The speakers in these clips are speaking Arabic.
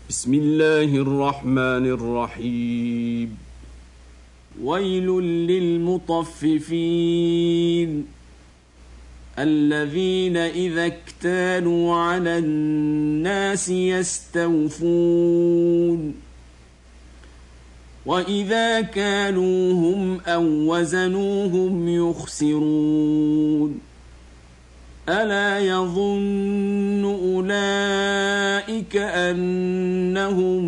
بسم الله الرحمن الرحيم. ويل للمطففين الذين إذا اكتالوا على الناس يستوفون وإذا كالوهم أو وزنوهم يخسرون ألا يظن أولئك أنهم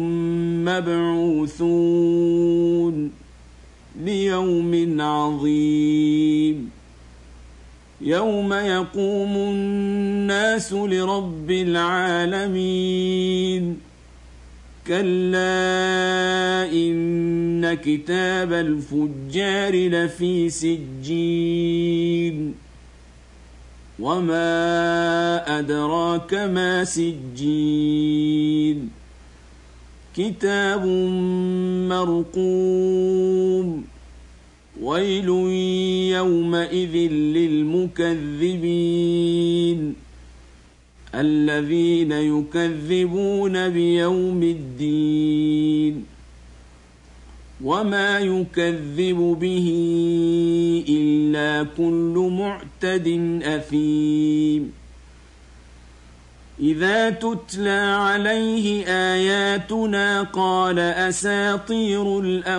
مبعوثون ليوم عظيم يوم يقوم الناس لرب العالمين كلا إن كتاب الفجار لفي سجين وما أدراك ما سجين كتاب مرقوم ويل يومئذ للمكذبين الذين يكذبون بيوم الدين وما يكذب به إلا كل معتد أثيم إذا تتلى عليه آياتنا قال أساطير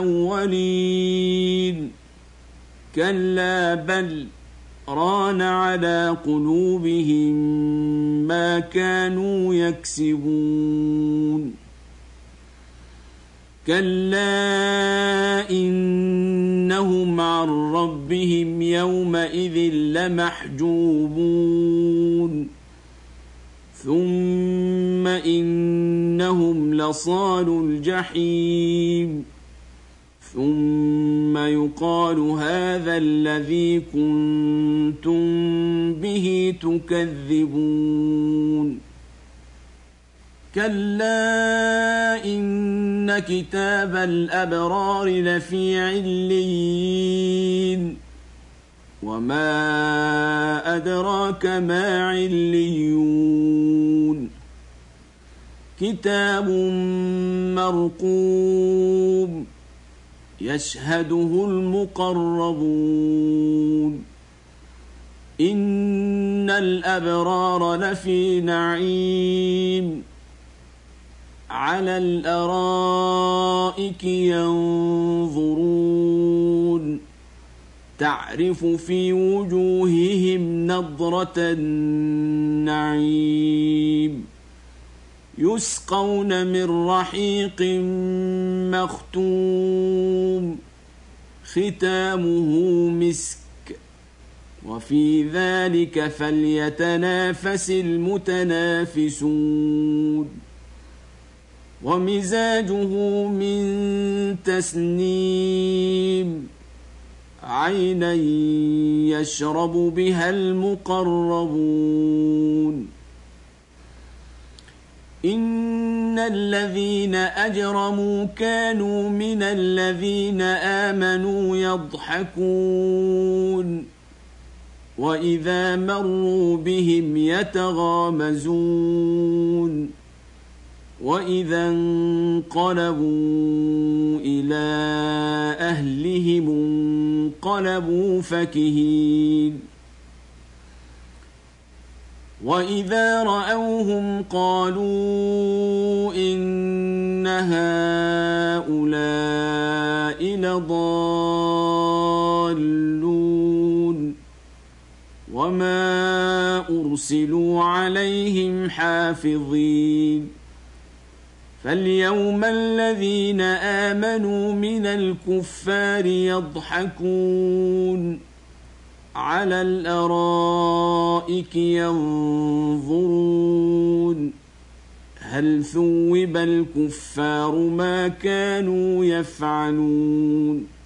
الأولين كلا بل ران على قلوبهم ما كانوا يكسبون كلا إنهم عن ربهم يومئذ لمحجوبون ثم إنهم لصالو الجحيم ثم يقال هذا الذي كنتم به تكذبون كلا إن كتاب الأبرار لفي عليين وما أدراك ما عليون كتاب مرقوم يشهده المقربون إن الأبرار لفي نعيم على الأرائك ينظرون تعرف في وجوههم نضرة النعيم يسقون من رحيق مختوم ختامه مسك وفي ذلك فليتنافس المتنافسون ومزاجه من تسنيم عينا يشرب بها المقربون إن الذين أجرموا كانوا من الذين آمنوا يضحكون وإذا مروا بهم يتغامزون وإذا انقلبوا إلى أهلهم انقلبوا فكهين وإذا رأوهم قالوا إن هؤلاء لضالون وما أرسلوا عليهم حافظين فاليوم الذين آمنوا من الكفار يضحكون على الأرائك ينظرون هل ثوب الكفار ما كانوا يفعلون